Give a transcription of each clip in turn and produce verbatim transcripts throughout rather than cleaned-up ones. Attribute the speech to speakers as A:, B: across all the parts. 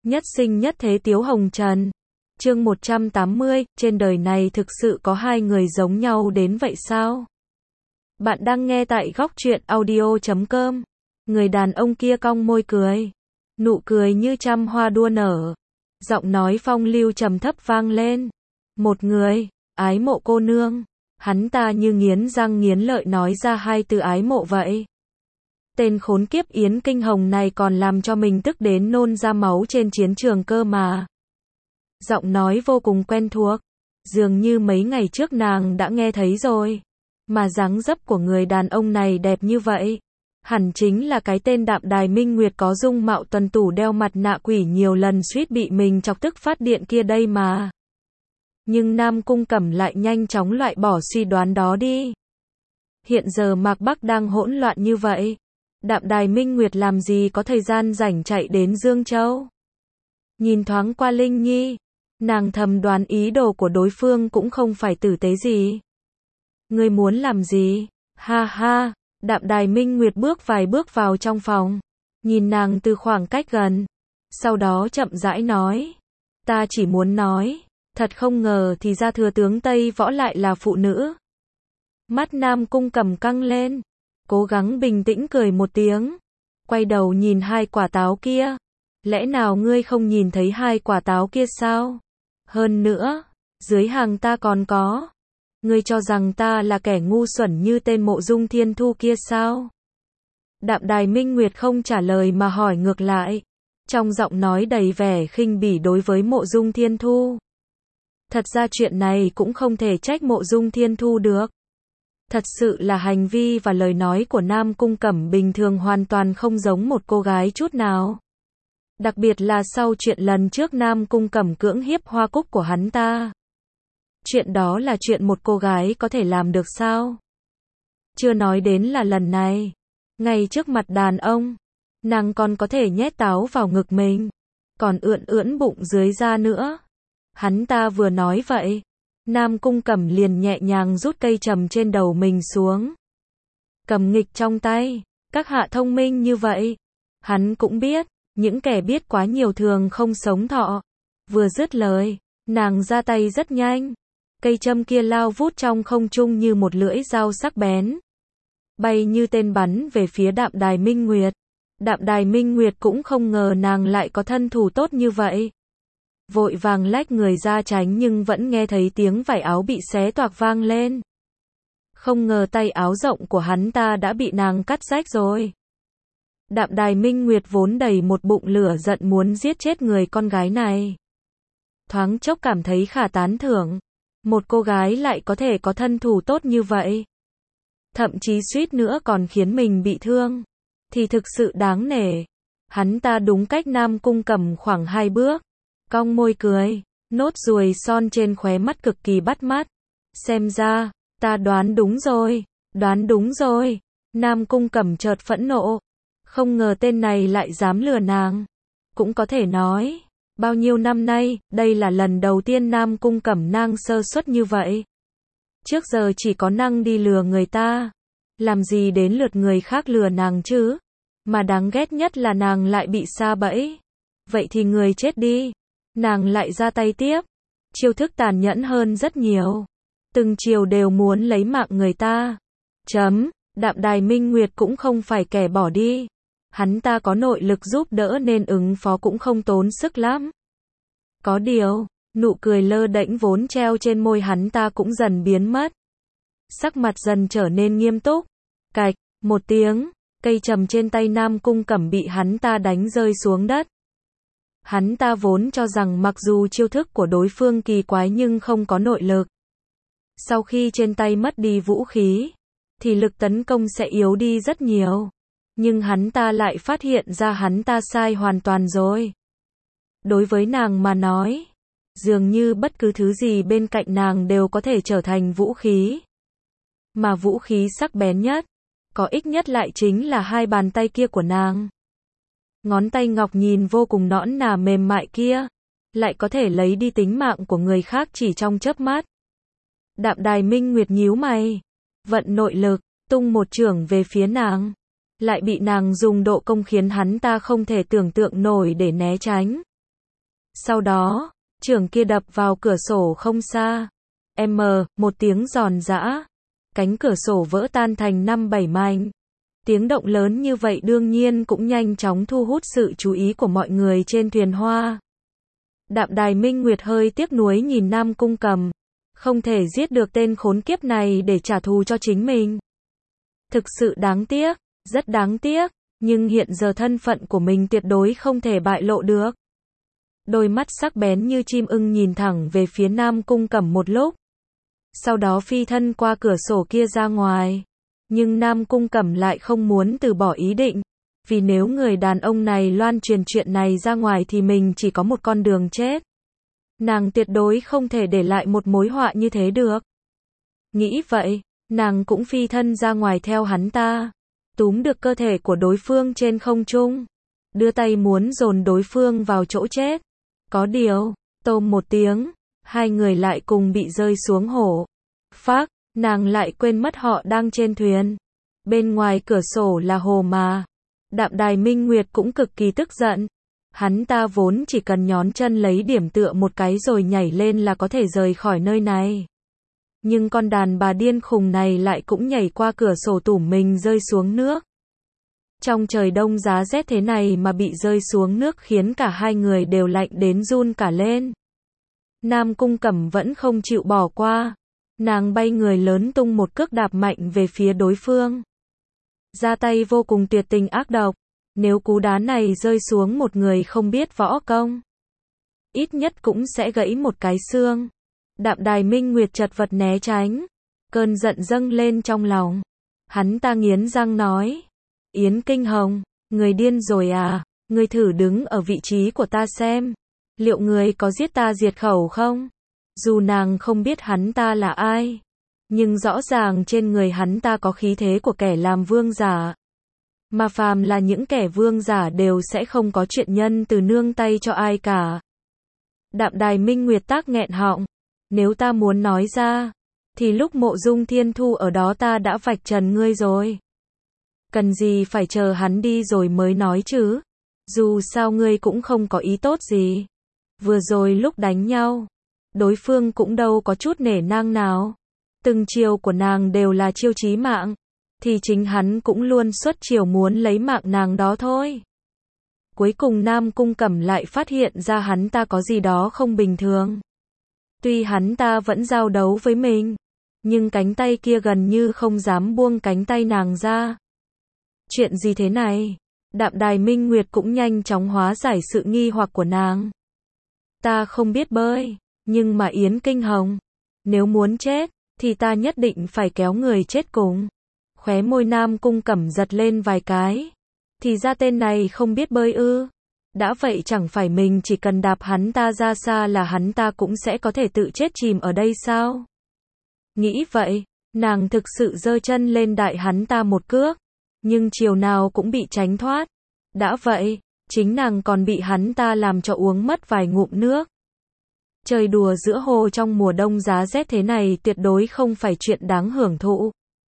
A: Nhất sinh nhất thế Tiếu Hồng Trần. Chương một trăm tám mươi, trên đời này thực sự có hai người giống nhau đến vậy sao? Bạn đang nghe tại góc truyện audio chấm com. Người đàn ông kia cong môi cười. Nụ cười như trăm hoa đua nở. Giọng nói phong lưu trầm thấp vang lên. Một người, ái mộ cô nương. Hắn ta như nghiến răng nghiến lợi nói ra hai từ ái mộ vậy. Tên khốn kiếp Yến Kinh Hồng này còn làm cho mình tức đến nôn ra máu trên chiến trường cơ mà. Giọng nói vô cùng quen thuộc. Dường như mấy ngày trước nàng đã nghe thấy rồi. Mà dáng dấp của người đàn ông này đẹp như vậy. Hẳn chính là cái tên Đạm Đài Minh Nguyệt có dung mạo tuần tủ đeo mặt nạ quỷ nhiều lần suýt bị mình chọc tức phát điện kia đây mà. Nhưng Nam Cung Cẩm lại nhanh chóng loại bỏ suy đoán đó đi. Hiện giờ Mạc Bắc đang hỗn loạn như vậy. Đạm Đài Minh Nguyệt làm gì có thời gian rảnh chạy đến Dương Châu. Nhìn thoáng qua Linh Nhi, nàng thầm đoán ý đồ của đối phương cũng không phải tử tế gì. Ngươi muốn làm gì? Ha ha, Đạm Đài Minh Nguyệt bước vài bước vào trong phòng, nhìn nàng từ khoảng cách gần, sau đó chậm rãi nói, ta chỉ muốn nói, thật không ngờ thì ra thừa tướng Tây Võ lại là phụ nữ. Mắt Nam Cung Cẩm căng lên, cố gắng bình tĩnh cười một tiếng, quay đầu nhìn hai quả táo kia, lẽ nào ngươi không nhìn thấy hai quả táo kia sao? Hơn nữa, dưới hàng ta còn có. Ngươi cho rằng ta là kẻ ngu xuẩn như tên Mộ Dung Thiên Thu kia sao? Đạm Đài Minh Nguyệt không trả lời mà hỏi ngược lại, trong giọng nói đầy vẻ khinh bỉ đối với Mộ Dung Thiên Thu. Thật ra chuyện này cũng không thể trách Mộ Dung Thiên Thu được. Thật sự là hành vi và lời nói của Nam Cung Cẩm bình thường hoàn toàn không giống một cô gái chút nào. Đặc biệt là sau chuyện lần trước Nam Cung Cẩm cưỡng hiếp Hoa Cúc của hắn ta. Chuyện đó là chuyện một cô gái có thể làm được sao? Chưa nói đến là lần này, ngay trước mặt đàn ông, nàng còn có thể nhét táo vào ngực mình, còn ưỡn ưỡn bụng dưới ra nữa. Hắn ta vừa nói vậy, Nam Cung Cẩm liền nhẹ nhàng rút cây trầm trên đầu mình xuống. Cầm nghịch trong tay, các hạ thông minh như vậy. Hắn cũng biết, những kẻ biết quá nhiều thường không sống thọ. Vừa dứt lời, nàng ra tay rất nhanh. Cây châm kia lao vút trong không trung như một lưỡi dao sắc bén. Bay như tên bắn về phía Đạm Đài Minh Nguyệt. Đạm Đài Minh Nguyệt cũng không ngờ nàng lại có thân thủ tốt như vậy. Vội vàng lách người ra tránh nhưng vẫn nghe thấy tiếng vải áo bị xé toạc vang lên. Không ngờ tay áo rộng của hắn ta đã bị nàng cắt rách rồi. Đạm Đài Minh Nguyệt vốn đầy một bụng lửa giận muốn giết chết người con gái này. Thoáng chốc cảm thấy khả tán thưởng. Một cô gái lại có thể có thân thủ tốt như vậy. Thậm chí suýt nữa còn khiến mình bị thương. Thì thực sự đáng nể. Hắn ta đúng cách Nam Cung Cẩm khoảng hai bước. Cong môi cười, nốt ruồi son trên khóe mắt cực kỳ bắt mắt. Xem ra, ta đoán đúng rồi, đoán đúng rồi. Nam Cung Cẩm chợt phẫn nộ. Không ngờ tên này lại dám lừa nàng. Cũng có thể nói, bao nhiêu năm nay, đây là lần đầu tiên Nam Cung Cẩm nàng sơ suất như vậy. Trước giờ chỉ có năng đi lừa người ta. Làm gì đến lượt người khác lừa nàng chứ? Mà đáng ghét nhất là nàng lại bị sa bẫy. Vậy thì người chết đi. Nàng lại ra tay tiếp. Chiêu thức tàn nhẫn hơn rất nhiều. Từng chiều đều muốn lấy mạng người ta. Chấm, Đạm Đài Minh Nguyệt cũng không phải kẻ bỏ đi. Hắn ta có nội lực giúp đỡ nên ứng phó cũng không tốn sức lắm. Có điều, nụ cười lơ đễnh vốn treo trên môi hắn ta cũng dần biến mất. Sắc mặt dần trở nên nghiêm túc. Cạch, một tiếng, cây trầm trên tay Nam Cung Cẩm bị hắn ta đánh rơi xuống đất. Hắn ta vốn cho rằng mặc dù chiêu thức của đối phương kỳ quái nhưng không có nội lực. Sau khi trên tay mất đi vũ khí, thì lực tấn công sẽ yếu đi rất nhiều. Nhưng hắn ta lại phát hiện ra hắn ta sai hoàn toàn rồi. Đối với nàng mà nói, dường như bất cứ thứ gì bên cạnh nàng đều có thể trở thành vũ khí. Mà vũ khí sắc bén nhất, có ích nhất lại chính là hai bàn tay kia của nàng. Ngón tay ngọc nhìn vô cùng nõn nà mềm mại kia, lại có thể lấy đi tính mạng của người khác chỉ trong chớp mắt. Đạm Đài Minh Nguyệt nhíu mày, vận nội lực, tung một chưởng về phía nàng. Lại bị nàng dùng độ công khiến hắn ta không thể tưởng tượng nổi để né tránh. Sau đó, chưởng kia đập vào cửa sổ không xa. M, một tiếng giòn giã. Cánh cửa sổ vỡ tan thành năm bảy mảnh. Tiếng động lớn như vậy đương nhiên cũng nhanh chóng thu hút sự chú ý của mọi người trên thuyền hoa. Đạm Đài Minh Nguyệt hơi tiếc nuối nhìn Nam Cung Cẩm. Không thể giết được tên khốn kiếp này để trả thù cho chính mình. Thực sự đáng tiếc, rất đáng tiếc, nhưng hiện giờ thân phận của mình tuyệt đối không thể bại lộ được. Đôi mắt sắc bén như chim ưng nhìn thẳng về phía Nam Cung Cẩm một lúc. Sau đó phi thân qua cửa sổ kia ra ngoài. Nhưng Nam Cung Cẩm lại không muốn từ bỏ ý định. Vì nếu người đàn ông này loan truyền chuyện này ra ngoài thì mình chỉ có một con đường chết. Nàng tuyệt đối không thể để lại một mối họa như thế được. Nghĩ vậy, nàng cũng phi thân ra ngoài theo hắn ta. Túm được cơ thể của đối phương trên không trung. Đưa tay muốn dồn đối phương vào chỗ chết. Có điều, tôm một tiếng, hai người lại cùng bị rơi xuống hồ. Phác, nàng lại quên mất họ đang trên thuyền. Bên ngoài cửa sổ là hồ mà. Đạm Đài Minh Nguyệt cũng cực kỳ tức giận. Hắn ta vốn chỉ cần nhón chân lấy điểm tựa một cái rồi nhảy lên là có thể rời khỏi nơi này. Nhưng con đàn bà điên khùng này lại cũng nhảy qua cửa sổ tủm mình rơi xuống nước. Trong trời đông giá rét thế này mà bị rơi xuống nước khiến cả hai người đều lạnh đến run cả lên. Nam Cung Cẩm vẫn không chịu bỏ qua. Nàng bay người lớn tung một cước đạp mạnh về phía đối phương. Ra tay vô cùng tuyệt tình ác độc. Nếu cú đá này rơi xuống một người không biết võ công, ít nhất cũng sẽ gãy một cái xương. Đạm Đài Minh Nguyệt chật vật né tránh. Cơn giận dâng lên trong lòng. Hắn ta nghiến răng nói. Yến Kinh Hồng, người điên rồi à? Người thử đứng ở vị trí của ta xem. Liệu người có giết ta diệt khẩu không? Dù nàng không biết hắn ta là ai, nhưng rõ ràng trên người hắn ta có khí thế của kẻ làm vương giả. Mà phàm là những kẻ vương giả đều sẽ không có chuyện nhân từ nương tay cho ai cả. Đạm Đài Minh Nguyệt tác nghẹn họng. Nếu ta muốn nói ra, thì lúc Mộ Dung Thiên Thu ở đó ta đã vạch trần ngươi rồi. Cần gì phải chờ hắn đi rồi mới nói chứ? Dù sao ngươi cũng không có ý tốt gì. Vừa rồi lúc đánh nhau, đối phương cũng đâu có chút nể nang nào. Từng chiêu của nàng đều là chiêu chí mạng. Thì chính hắn cũng luôn xuất chiêu muốn lấy mạng nàng đó thôi. Cuối cùng Nam Cung Cẩm lại phát hiện ra hắn ta có gì đó không bình thường. Tuy hắn ta vẫn giao đấu với mình, nhưng cánh tay kia gần như không dám buông cánh tay nàng ra. Chuyện gì thế này? Đạm Đài Minh Nguyệt cũng nhanh chóng hóa giải sự nghi hoặc của nàng. Ta không biết bơi, nhưng mà Yến Kinh Hồng, nếu muốn chết, thì ta nhất định phải kéo người chết cùng. Khóe môi Nam Cung Cẩm giật lên vài cái. Thì ra tên này không biết bơi ư? Đã vậy chẳng phải mình chỉ cần đạp hắn ta ra xa là hắn ta cũng sẽ có thể tự chết chìm ở đây sao? Nghĩ vậy, nàng thực sự giơ chân lên đại hắn ta một cước, nhưng chiều nào cũng bị tránh thoát. Đã vậy, chính nàng còn bị hắn ta làm cho uống mất vài ngụm nước. Chơi đùa giữa hồ trong mùa đông giá rét thế này tuyệt đối không phải chuyện đáng hưởng thụ.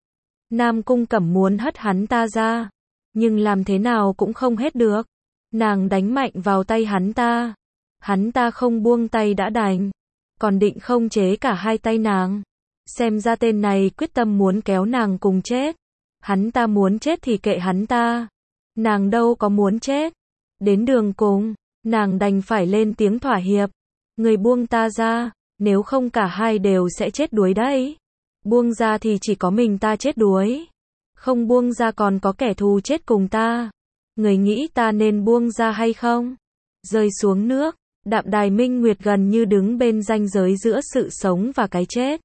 A: Nam Cung Cẩm muốn hất hắn ta ra, nhưng làm thế nào cũng không hết được. Nàng đánh mạnh vào tay hắn ta. Hắn ta không buông tay đã đành, còn định không chế cả hai tay nàng. Xem ra tên này quyết tâm muốn kéo nàng cùng chết. Hắn ta muốn chết thì kệ hắn ta. Nàng đâu có muốn chết. Đến đường cùng, nàng đành phải lên tiếng thỏa hiệp. Người buông ta ra, nếu không cả hai đều sẽ chết đuối đấy. Buông ra thì chỉ có mình ta chết đuối. Không buông ra còn có kẻ thù chết cùng ta. Người nghĩ ta nên buông ra hay không? Rơi xuống nước, Đạm Đài Minh Nguyệt gần như đứng bên ranh giới giữa sự sống và cái chết.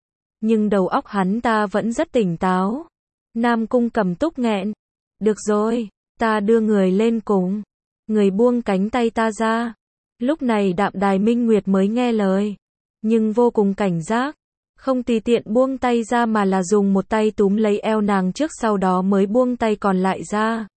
A: Nhưng đầu óc hắn ta vẫn rất tỉnh táo. Nam Cung Cẩm túc nghẹn. Được rồi, ta đưa người lên cùng. Người buông cánh tay ta ra. Lúc này Đạm Đài Minh Nguyệt mới nghe lời. Nhưng vô cùng cảnh giác. Không tùy tiện buông tay ra mà là dùng một tay túm lấy eo nàng trước sau đó mới buông tay còn lại ra.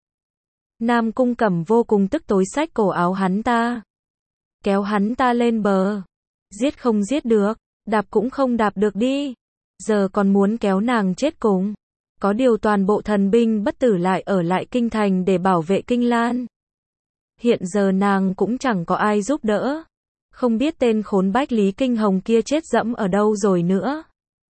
A: Nam Cung Cẩm vô cùng tức tối xách cổ áo hắn ta. Kéo hắn ta lên bờ. Giết không giết được, đạp cũng không đạp được đi. Giờ còn muốn kéo nàng chết cùng. Có điều toàn bộ thần binh bất tử lại ở lại kinh thành để bảo vệ Kinh Lan. Hiện giờ nàng cũng chẳng có ai giúp đỡ. Không biết tên khốn Bách Lý Kinh Hồng kia chết dẫm ở đâu rồi nữa.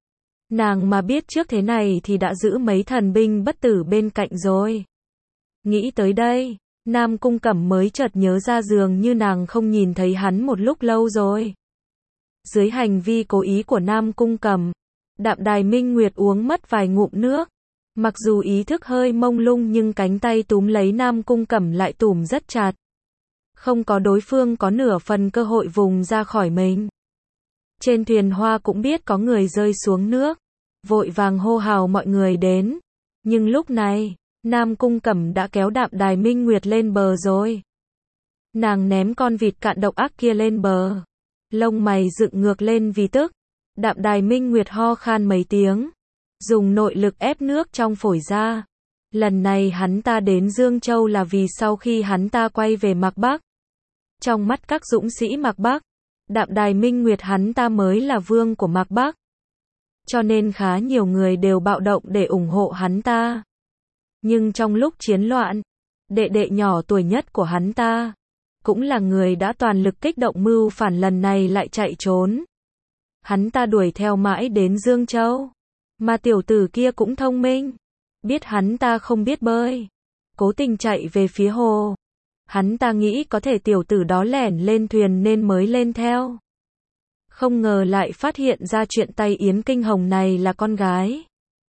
A: Nàng mà biết trước thế này thì đã giữ mấy thần binh bất tử bên cạnh rồi. Nghĩ tới đây, Nam Cung Cẩm mới chợt nhớ ra dường như nàng không nhìn thấy hắn một lúc lâu rồi. Dưới hành vi cố ý của Nam Cung Cẩm, Đạm Đài Minh Nguyệt uống mất vài ngụm nước. Mặc dù ý thức hơi mông lung nhưng cánh tay túm lấy Nam Cung Cẩm lại tủm rất chặt. Không có đối phương có nửa phần cơ hội vùng ra khỏi mình. Trên thuyền hoa cũng biết có người rơi xuống nước, vội vàng hô hào mọi người đến. Nhưng lúc này, Nam Cung Cẩm đã kéo Đạm Đài Minh Nguyệt lên bờ rồi. Nàng ném con vịt cạn độc ác kia lên bờ. Lông mày dựng ngược lên vì tức. Đạm Đài Minh Nguyệt ho khan mấy tiếng, dùng nội lực ép nước trong phổi ra. Lần này hắn ta đến Dương Châu là vì sau khi hắn ta quay về Mạc Bắc. Trong mắt các dũng sĩ Mạc Bắc, Đạm Đài Minh Nguyệt hắn ta mới là vương của Mạc Bắc. Cho nên khá nhiều người đều bạo động để ủng hộ hắn ta. Nhưng trong lúc chiến loạn, đệ đệ nhỏ tuổi nhất của hắn ta, cũng là người đã toàn lực kích động mưu phản lần này lại chạy trốn. Hắn ta đuổi theo mãi đến Dương Châu. Mà tiểu tử kia cũng thông minh. Biết hắn ta không biết bơi, cố tình chạy về phía hồ. Hắn ta nghĩ có thể tiểu tử đó lẻn lên thuyền nên mới lên theo. Không ngờ lại phát hiện ra chuyện tay Yến Kinh Hồng này là con gái.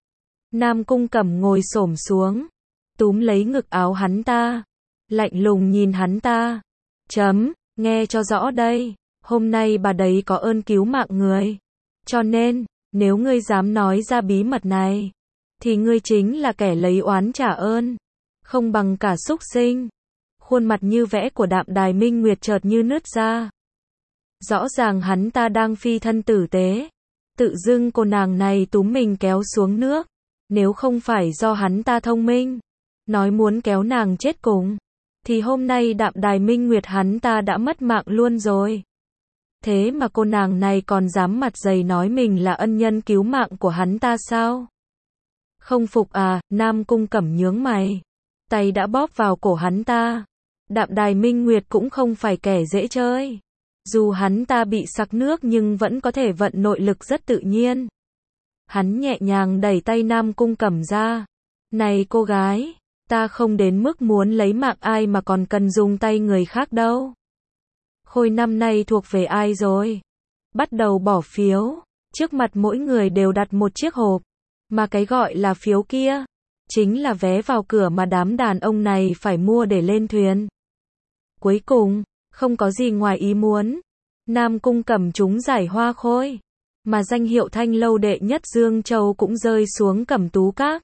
A: Nam Cung Cẩm ngồi xổm xuống, túm lấy ngực áo hắn ta, lạnh lùng nhìn hắn ta. Chấm, nghe cho rõ đây, hôm nay bà đấy có ơn cứu mạng người. Cho nên, nếu ngươi dám nói ra bí mật này, thì ngươi chính là kẻ lấy oán trả ơn, không bằng cả súc sinh. Khuôn mặt như vẽ của Đạm Đài Minh Nguyệt chợt như nứt ra. Rõ ràng hắn ta đang phi thân tử tế, tự dưng cô nàng này túm mình kéo xuống nước. Nếu không phải do hắn ta thông minh, nói muốn kéo nàng chết cùng, thì hôm nay Đạm Đài Minh Nguyệt hắn ta đã mất mạng luôn rồi. Thế mà cô nàng này còn dám mặt dày nói mình là ân nhân cứu mạng của hắn ta sao? Không phục à? Nam Cung Cẩm nhướng mày, tay đã bóp vào cổ hắn ta. Đạm Đài Minh Nguyệt cũng không phải kẻ dễ chơi. Dù hắn ta bị sặc nước nhưng vẫn có thể vận nội lực rất tự nhiên. Hắn nhẹ nhàng đẩy tay Nam Cung Cẩm ra. Này cô gái, ta không đến mức muốn lấy mạng ai mà còn cần dùng tay người khác đâu. Khôi năm nay thuộc về ai rồi? Bắt đầu bỏ phiếu. Trước mặt mỗi người đều đặt một chiếc hộp. Mà cái gọi là phiếu kia, chính là vé vào cửa mà đám đàn ông này phải mua để lên thuyền. Cuối cùng, không có gì ngoài ý muốn. Nam Cung Cẩm trúng giải hoa khôi. Mà danh hiệu thanh lâu đệ nhất Dương Châu cũng rơi xuống Cẩm Tú Các.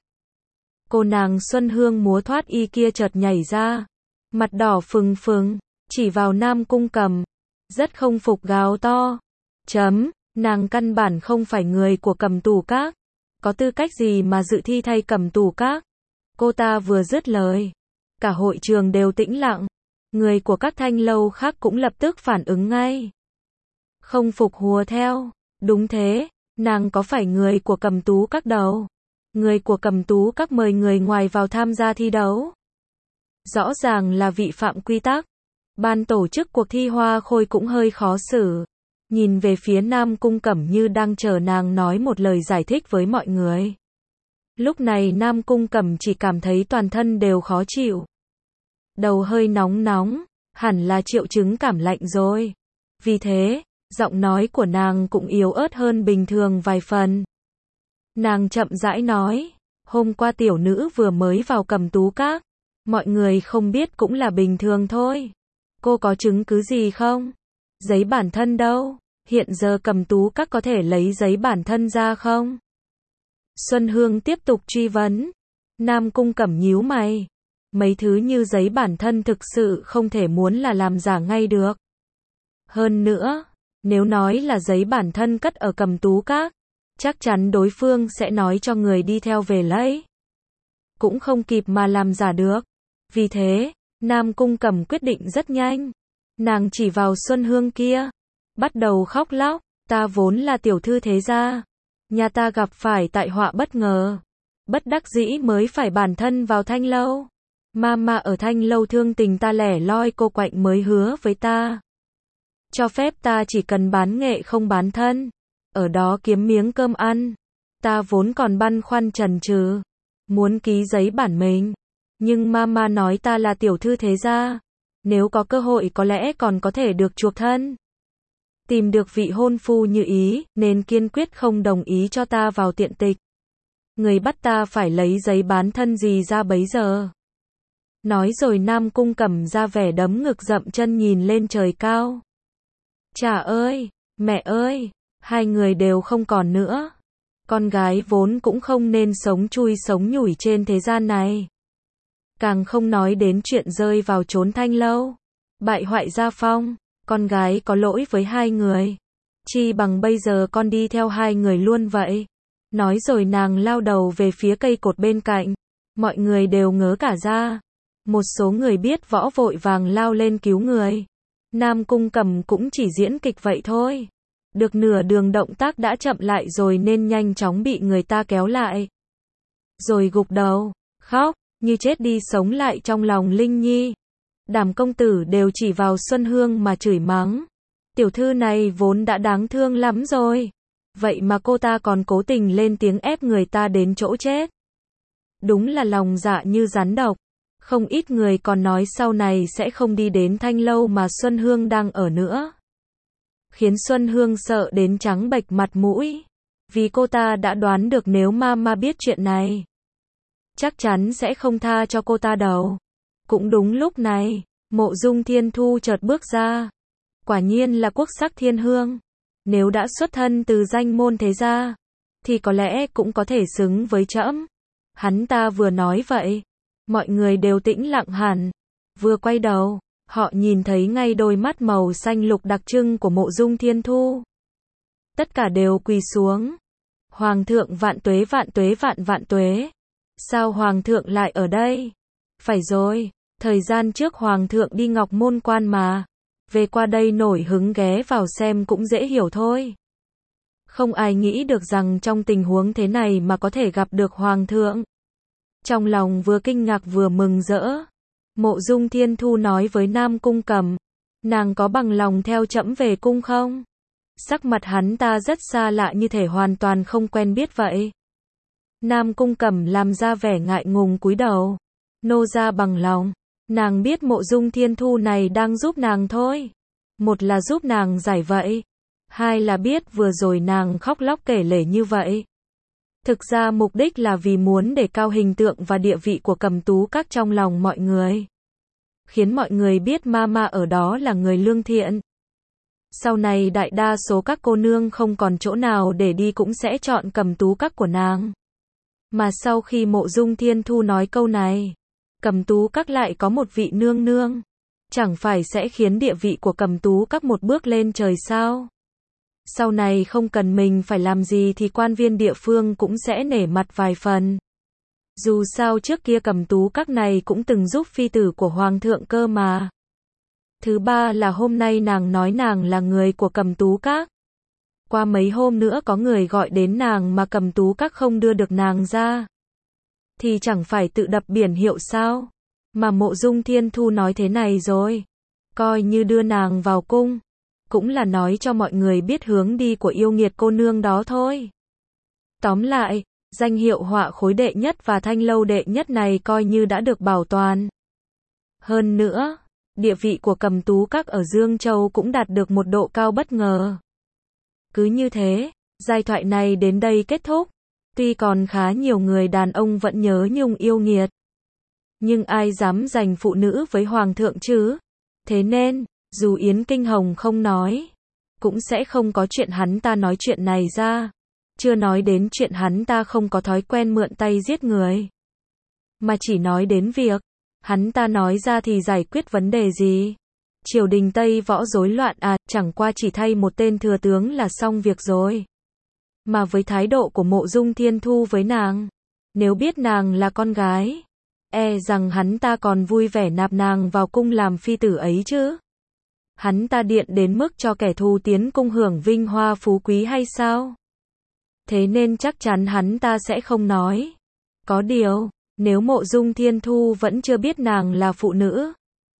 A: Cô nàng Xuân Hương múa thoát y kia chợt nhảy ra. Mặt đỏ phừng phừng, chỉ vào Nam Cung Cẩm. Rất không phục gào to. Chấm, nàng căn bản không phải người của Cẩm Tú Các. Có tư cách gì mà dự thi thay Cẩm Tú Các? Cô ta vừa dứt lời, cả hội trường đều tĩnh lặng. Người của các thanh lâu khác cũng lập tức phản ứng ngay. Không phục hùa theo. Đúng thế, nàng có phải người của Cẩm Tú Các đâu? Người của Cẩm Tú Các mời người ngoài vào tham gia thi đấu. Rõ ràng là vi phạm quy tắc. Ban tổ chức cuộc thi hoa khôi cũng hơi khó xử. Nhìn về phía Nam Cung Cẩm như đang chờ nàng nói một lời giải thích với mọi người. Lúc này Nam Cung Cẩm chỉ cảm thấy toàn thân đều khó chịu. Đầu hơi nóng nóng, hẳn là triệu chứng cảm lạnh rồi. Vì thế, giọng nói của nàng cũng yếu ớt hơn bình thường vài phần. Nàng chậm rãi nói, hôm qua tiểu nữ vừa mới vào Cẩm Tú Các. Mọi người không biết cũng là bình thường thôi. Cô có chứng cứ gì không? Giấy bản thân đâu? Hiện giờ Cẩm Tú Các có thể lấy giấy bản thân ra không? Xuân Hương tiếp tục truy vấn. Nam Cung Cẩm nhíu mày. Mấy thứ như giấy bản thân thực sự không thể muốn là làm giả ngay được. Hơn nữa, nếu nói là giấy bản thân cất ở Cẩm Tú Các, chắc chắn đối phương sẽ nói cho người đi theo về lấy. Cũng không kịp mà làm giả được. Vì thế, Nam Cung Cẩm quyết định rất nhanh. Nàng chỉ vào Xuân Hương kia, bắt đầu khóc lóc. Ta vốn là tiểu thư thế gia, nhà ta gặp phải tai họa bất ngờ, bất đắc dĩ mới phải bản thân vào thanh lâu. Mama ở thanh lâu thương tình ta lẻ loi cô quạnh mới hứa với ta. cho phép ta chỉ cần bán nghệ không bán thân, ở đó kiếm miếng cơm ăn. Ta vốn còn băn khoăn chần chừ, muốn ký giấy bản mình, nhưng mama nói ta là tiểu thư thế gia, nếu có cơ hội có lẽ còn có thể được chuộc thân. Tìm được vị hôn phu như ý, nên kiên quyết không đồng ý cho ta vào tiện tịch. Người bắt ta phải lấy giấy bán thân gì ra bấy giờ. Nói rồi Nam Cung Cẩm ra vẻ đấm ngực dậm chân nhìn lên trời cao. Cha ơi, mẹ ơi, hai người đều không còn nữa. Con gái vốn cũng không nên sống chui sống nhủi trên thế gian này. Càng không nói đến chuyện rơi vào chốn thanh lâu, bại hoại gia phong, con gái có lỗi với hai người. Chi bằng bây giờ con đi theo hai người luôn vậy. Nói rồi nàng lao đầu về phía cây cột bên cạnh. Mọi người đều ngớ cả ra. Một số người biết võ vội vàng lao lên cứu người. Nam Cung Cẩm cũng chỉ diễn kịch vậy thôi. Được nửa đường động tác đã chậm lại rồi nên nhanh chóng bị người ta kéo lại. Rồi gục đầu, khóc, như chết đi sống lại trong lòng Linh Nhi. Đàm công tử đều chỉ vào Xuân Hương mà chửi mắng. Tiểu thư này vốn đã đáng thương lắm rồi. Vậy mà cô ta còn cố tình lên tiếng ép người ta đến chỗ chết. Đúng là lòng dạ như rắn độc. Không ít người còn nói sau này sẽ không đi đến thanh lâu mà Xuân Hương đang ở nữa. Khiến Xuân Hương sợ đến trắng bệch mặt mũi. Vì cô ta đã đoán được nếu mama biết chuyện này, chắc chắn sẽ không tha cho cô ta đâu. Cũng đúng lúc này, Mộ Dung Thiên Thu chợt bước ra. Quả nhiên là quốc sắc thiên hương. Nếu đã xuất thân từ danh môn thế gia, thì có lẽ cũng có thể xứng với trẫm. Hắn ta vừa nói vậy, mọi người đều tĩnh lặng hẳn. Vừa quay đầu, họ nhìn thấy ngay đôi mắt màu xanh lục đặc trưng của Mộ Dung Thiên Thu. Tất cả đều quỳ xuống. Hoàng thượng vạn tuế vạn tuế vạn vạn tuế. Sao Hoàng thượng lại ở đây? Phải rồi, thời gian trước Hoàng thượng đi Ngọc Môn Quan mà. Về qua đây nổi hứng ghé vào xem cũng dễ hiểu thôi. Không ai nghĩ được rằng trong tình huống thế này mà có thể gặp được Hoàng thượng. Trong lòng vừa kinh ngạc vừa mừng rỡ. Mộ Dung Thiên Thu nói với Nam Cung Cẩm, nàng có bằng lòng theo trẫm về cung không? Sắc mặt hắn ta rất xa lạ như thể hoàn toàn không quen biết vậy. Nam Cung Cẩm làm ra vẻ ngại ngùng cúi đầu. Nô gia bằng lòng. Nàng biết Mộ Dung Thiên Thu này đang giúp nàng thôi. Một là giúp nàng giải vậy. Hai là biết vừa rồi nàng khóc lóc kể lể như vậy. Thực ra mục đích là vì muốn để cao hình tượng và địa vị của Cẩm Tú Các trong lòng mọi người. Khiến mọi người biết mama ở đó là người lương thiện. Sau này đại đa số các cô nương không còn chỗ nào để đi cũng sẽ chọn Cẩm Tú Các của nàng. Mà sau khi Mộ Dung Thiên Thu nói câu này, Cẩm Tú Các lại có một vị nương nương, chẳng phải sẽ khiến địa vị của Cẩm Tú Các một bước lên trời sao? Sau này không cần mình phải làm gì thì quan viên địa phương cũng sẽ nể mặt vài phần. Dù sao trước kia Cẩm Tú Các này cũng từng giúp phi tử của Hoàng thượng cơ mà. Thứ ba là hôm nay nàng nói nàng là người của Cẩm Tú Các. Qua mấy hôm nữa có người gọi đến nàng mà Cẩm Tú Các không đưa được nàng ra, thì chẳng phải tự đập biển hiệu sao? Mà Mộ Dung Thiên Thu nói thế này rồi, coi như đưa nàng vào cung, cũng là nói cho mọi người biết hướng đi của yêu nghiệt cô nương đó thôi. Tóm lại, danh hiệu họa khối đệ nhất và thanh lâu đệ nhất này coi như đã được bảo toàn. Hơn nữa, địa vị của Cẩm Tú Các ở Dương Châu cũng đạt được một độ cao bất ngờ. Cứ như thế, giai thoại này đến đây kết thúc. Tuy còn khá nhiều người đàn ông vẫn nhớ nhung yêu nghiệt, nhưng ai dám giành phụ nữ với Hoàng thượng chứ? Thế nên, dù Yến Kinh Hồng không nói, cũng sẽ không có chuyện hắn ta nói chuyện này ra. Chưa nói đến chuyện hắn ta không có thói quen mượn tay giết người, mà chỉ nói đến việc hắn ta nói ra thì giải quyết vấn đề gì. Triều đình Tây Võ rối loạn à, chẳng qua chỉ thay một tên thừa tướng là xong việc rồi. Mà với thái độ của Mộ Dung Thiên Thu với nàng, nếu biết nàng là con gái, e rằng hắn ta còn vui vẻ nạp nàng vào cung làm phi tử ấy chứ. Hắn ta điện đến mức cho kẻ thù tiến cung hưởng vinh hoa phú quý hay sao? Thế nên chắc chắn hắn ta sẽ không nói. Có điều, nếu Mộ Dung Thiên Thu vẫn chưa biết nàng là phụ nữ,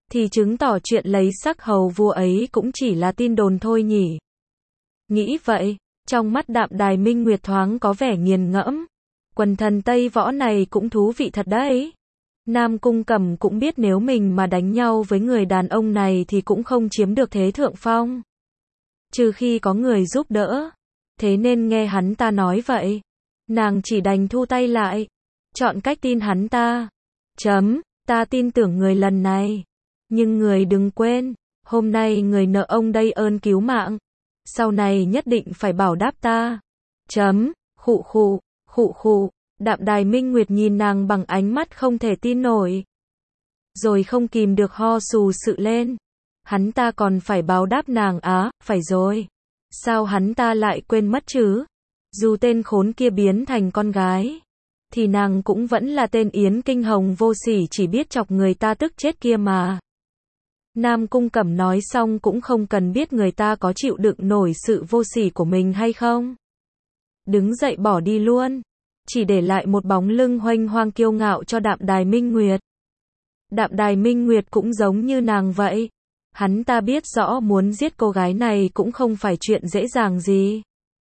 A: thì chứng tỏ chuyện lấy sắc hầu vua ấy cũng chỉ là tin đồn thôi nhỉ. Nghĩ vậy, trong mắt Đạm Đài Minh Nguyệt thoáng có vẻ nghiền ngẫm. Quần thần Tây Võ này cũng thú vị thật đấy. Nam Cung Cẩm cũng biết nếu mình mà đánh nhau với người đàn ông này thì cũng không chiếm được thế thượng phong. Trừ khi có người giúp đỡ. Thế nên nghe hắn ta nói vậy, nàng chỉ đành thu tay lại. Chọn cách tin hắn ta. Chấm, ta tin tưởng người lần này. Nhưng người đừng quên, hôm nay người nợ ông đây ơn cứu mạng. Sau này nhất định phải bảo đáp ta. Chấm, khụ khụ, khụ khụ. Đạm Đài Minh Nguyệt nhìn nàng bằng ánh mắt không thể tin nổi. Rồi không kìm được ho sù sự lên. Hắn ta còn phải báo đáp nàng á, phải rồi. Sao hắn ta lại quên mất chứ? Dù tên khốn kia biến thành con gái, thì nàng cũng vẫn là tên Yến Kinh Hồng vô sỉ chỉ biết chọc người ta tức chết kia mà. Nam Cung Cẩm nói xong cũng không cần biết người ta có chịu đựng nổi sự vô sỉ của mình hay không. Đứng dậy bỏ đi luôn. Chỉ để lại một bóng lưng huênh hoang kiêu ngạo cho Đạm Đài Minh Nguyệt. Đạm Đài Minh Nguyệt cũng giống như nàng vậy. Hắn ta biết rõ muốn giết cô gái này cũng không phải chuyện dễ dàng gì.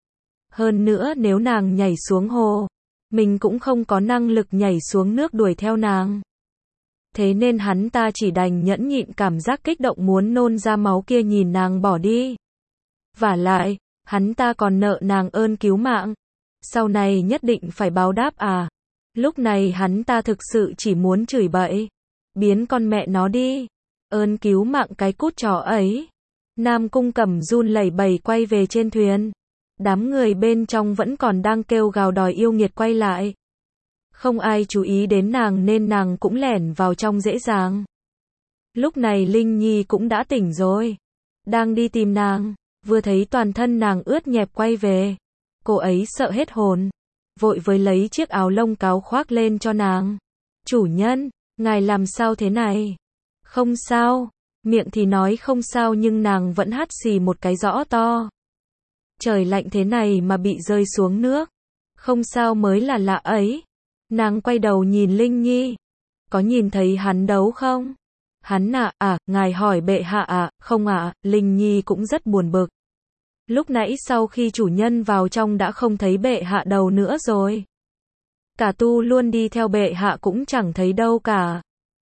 A: Hơn nữa nếu nàng nhảy xuống hồ, mình cũng không có năng lực nhảy xuống nước đuổi theo nàng. Thế nên hắn ta chỉ đành nhẫn nhịn cảm giác kích động muốn nôn ra máu kia nhìn nàng bỏ đi. Vả lại, hắn ta còn nợ nàng ơn cứu mạng. Sau này nhất định phải báo đáp à. Lúc này hắn ta thực sự chỉ muốn chửi bậy. Biến con mẹ nó đi. Ơn cứu mạng cái cút chó ấy. Nam Cung Cẩm run lẩy bẩy quay về trên thuyền. Đám người bên trong vẫn còn đang kêu gào đòi yêu nghiệt quay lại. Không ai chú ý đến nàng nên nàng cũng lẻn vào trong dễ dàng. Lúc này Linh Nhi cũng đã tỉnh rồi. Đang đi tìm nàng. Vừa thấy toàn thân nàng ướt nhẹp quay về. Cô ấy sợ hết hồn. Vội với lấy chiếc áo lông cáo khoác lên cho nàng. Chủ nhân, ngài làm sao thế này? Không sao. Miệng thì nói không sao nhưng nàng vẫn hắt xì một cái rõ to. Trời lạnh thế này mà bị rơi xuống nước. Không sao mới là lạ ấy. Nàng quay đầu nhìn Linh Nhi. Có nhìn thấy hắn đấu không? Hắn à, à, ngài hỏi bệ hạ à, không ạ, à, Linh Nhi cũng rất buồn bực. Lúc nãy sau khi chủ nhân vào trong đã không thấy bệ hạ đâu nữa rồi. Cả tu luôn đi theo bệ hạ cũng chẳng thấy đâu cả.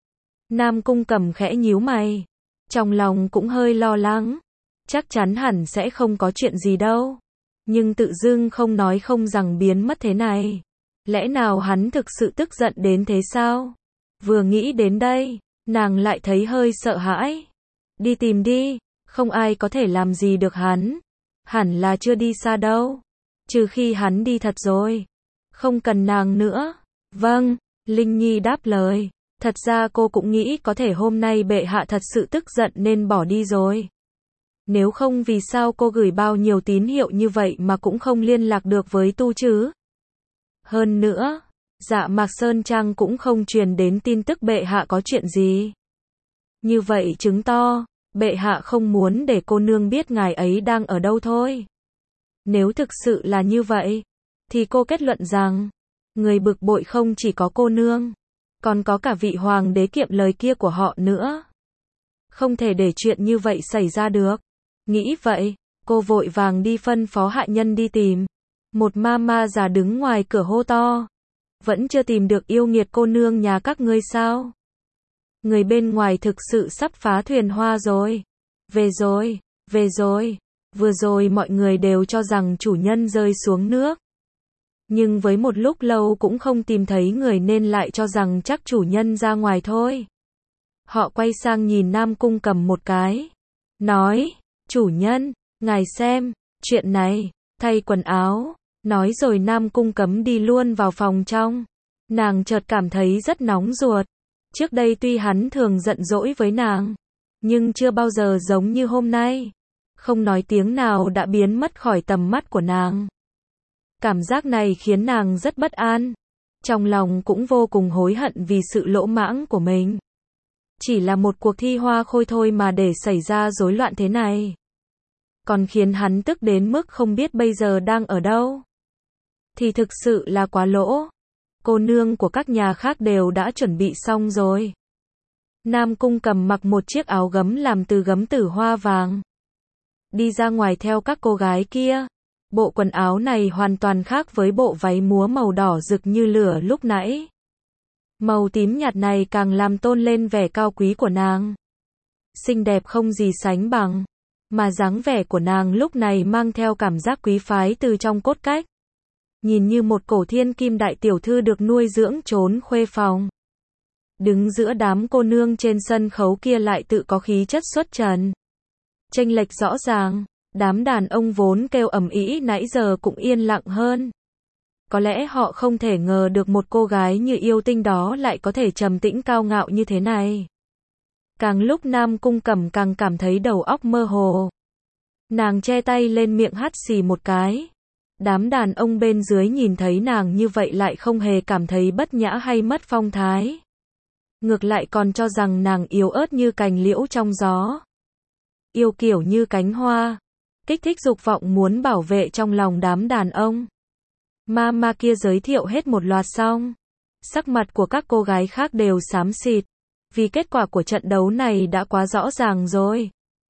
A: Nam Cung Cẩm khẽ nhíu mày. Trong lòng cũng hơi lo lắng. Chắc chắn hẳn sẽ không có chuyện gì đâu. Nhưng tự dưng không nói không rằng biến mất thế này. Lẽ nào hắn thực sự tức giận đến thế sao? Vừa nghĩ đến đây, nàng lại thấy hơi sợ hãi. Đi tìm đi, không ai có thể làm gì được hắn. Hẳn là chưa đi xa đâu. Trừ khi hắn đi thật rồi. Không cần nàng nữa. Vâng, Linh Nhi đáp lời. Thật ra cô cũng nghĩ có thể hôm nay bệ hạ thật sự tức giận nên bỏ đi rồi. Nếu không vì sao cô gửi bao nhiêu tín hiệu như vậy mà cũng không liên lạc được với tu chứ? Hơn nữa, Dạ Mạc Sơn Trang cũng không truyền đến tin tức bệ hạ có chuyện gì. Như vậy chứng to, bệ hạ không muốn để cô nương biết ngài ấy đang ở đâu thôi. Nếu thực sự là như vậy, thì cô kết luận rằng, người bực bội không chỉ có cô nương, còn có cả vị hoàng đế kiệm lời kia của họ nữa. Không thể để chuyện như vậy xảy ra được. Nghĩ vậy, cô vội vàng đi phân phó hạ nhân đi tìm. Một ma ma già đứng ngoài cửa hô to. Vẫn chưa tìm được yêu nghiệt cô nương nhà các ngươi sao? Người bên ngoài thực sự sắp phá thuyền hoa rồi. Về rồi, về rồi. Vừa rồi mọi người đều cho rằng chủ nhân rơi xuống nước. Nhưng với một lúc lâu cũng không tìm thấy người nên lại cho rằng chắc chủ nhân ra ngoài thôi. Họ quay sang nhìn Nam Cung Cẩm một cái. Nói, chủ nhân, ngài xem, chuyện này, thay quần áo. Nói rồi Nam Cung Cẩm đi luôn vào phòng trong. Nàng chợt cảm thấy rất nóng ruột. Trước đây tuy hắn thường giận dỗi với nàng, nhưng chưa bao giờ giống như hôm nay. Không nói tiếng nào đã biến mất khỏi tầm mắt của nàng. Cảm giác này khiến nàng rất bất an. Trong lòng cũng vô cùng hối hận vì sự lỗ mãng của mình. Chỉ là một cuộc thi hoa khôi thôi mà để xảy ra rối loạn thế này. Còn khiến hắn tức đến mức không biết bây giờ đang ở đâu. Thì thực sự là quá lỗ. Cô nương của các nhà khác đều đã chuẩn bị xong rồi. Nam Cung Cầm mặc một chiếc áo gấm làm từ gấm tử hoa vàng. Đi ra ngoài theo các cô gái kia. Bộ quần áo này hoàn toàn khác với bộ váy múa màu đỏ rực như lửa lúc nãy. Màu tím nhạt này càng làm tôn lên vẻ cao quý của nàng. Xinh đẹp không gì sánh bằng. Mà dáng vẻ của nàng lúc này mang theo cảm giác quý phái từ trong cốt cách. Nhìn như một cổ thiên kim đại tiểu thư được nuôi dưỡng trốn khuê phòng. Đứng giữa đám cô nương trên sân khấu kia lại tự có khí chất xuất trần. Chênh lệch rõ ràng, đám đàn ông vốn kêu ầm ĩ nãy giờ cũng yên lặng hơn. Có lẽ họ không thể ngờ được một cô gái như yêu tinh đó lại có thể trầm tĩnh cao ngạo như thế này. Càng lúc Nam Cung Cẩm càng cảm thấy đầu óc mơ hồ. Nàng che tay lên miệng hắt xì một cái. Đám đàn ông bên dưới nhìn thấy nàng như vậy lại không hề cảm thấy bất nhã hay mất phong thái. Ngược lại còn cho rằng nàng yếu ớt như cành liễu trong gió. Yêu kiểu như cánh hoa. Kích thích dục vọng muốn bảo vệ trong lòng đám đàn ông. Ma ma kia giới thiệu hết một loạt xong. Sắc mặt của các cô gái khác đều xám xịt. Vì kết quả của trận đấu này đã quá rõ ràng rồi.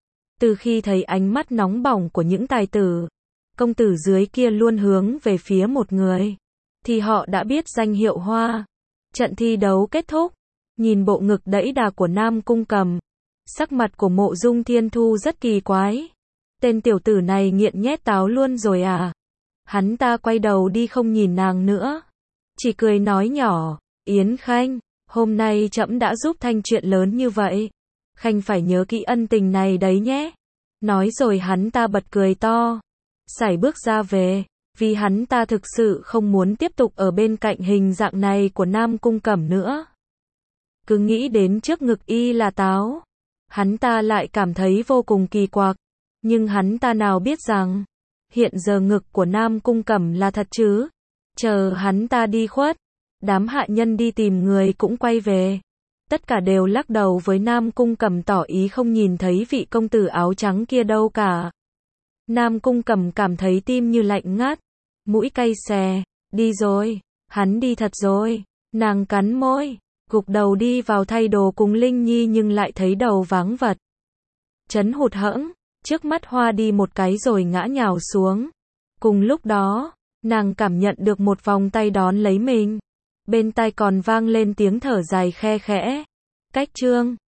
A: Từ khi thấy ánh mắt nóng bỏng của những tài tử, công tử dưới kia luôn hướng về phía một người, thì họ đã biết danh hiệu hoa. Trận thi đấu kết thúc. Nhìn bộ ngực đẫy đà của Nam Cung Cầm. Sắc mặt của Mộ Dung Thiên Thu rất kỳ quái. Tên tiểu tử này nghiện nhét táo luôn rồi à? Hắn ta quay đầu đi không nhìn nàng nữa. Chỉ cười nói nhỏ, Yến Khanh, hôm nay trẫm đã giúp Thanh chuyện lớn như vậy. Khanh phải nhớ kỹ ân tình này đấy nhé. Nói rồi hắn ta bật cười to. Sải bước ra về. Vì hắn ta thực sự không muốn tiếp tục ở bên cạnh hình dạng này của Nam Cung Cẩm nữa. Cứ nghĩ đến trước ngực y là táo. Hắn ta lại cảm thấy vô cùng kỳ quặc. Nhưng hắn ta nào biết rằng, hiện giờ ngực của Nam Cung Cẩm là thật chứ. Chờ hắn ta đi khuất, đám hạ nhân đi tìm người cũng quay về. Tất cả đều lắc đầu với Nam Cung Cẩm tỏ ý không nhìn thấy vị công tử áo trắng kia đâu cả. Nam Cung Cẩm cảm thấy tim như lạnh ngắt, mũi cay xè, đi rồi, hắn đi thật rồi. Nàng cắn môi, gục đầu đi vào thay đồ cùng Linh Nhi nhưng lại thấy đầu váng vật. Chấn hụt hẫng, trước mắt hoa đi một cái rồi ngã nhào xuống. Cùng lúc đó, nàng cảm nhận được một vòng tay đón lấy mình. Bên tai còn vang lên tiếng thở dài khe khẽ. Cách chương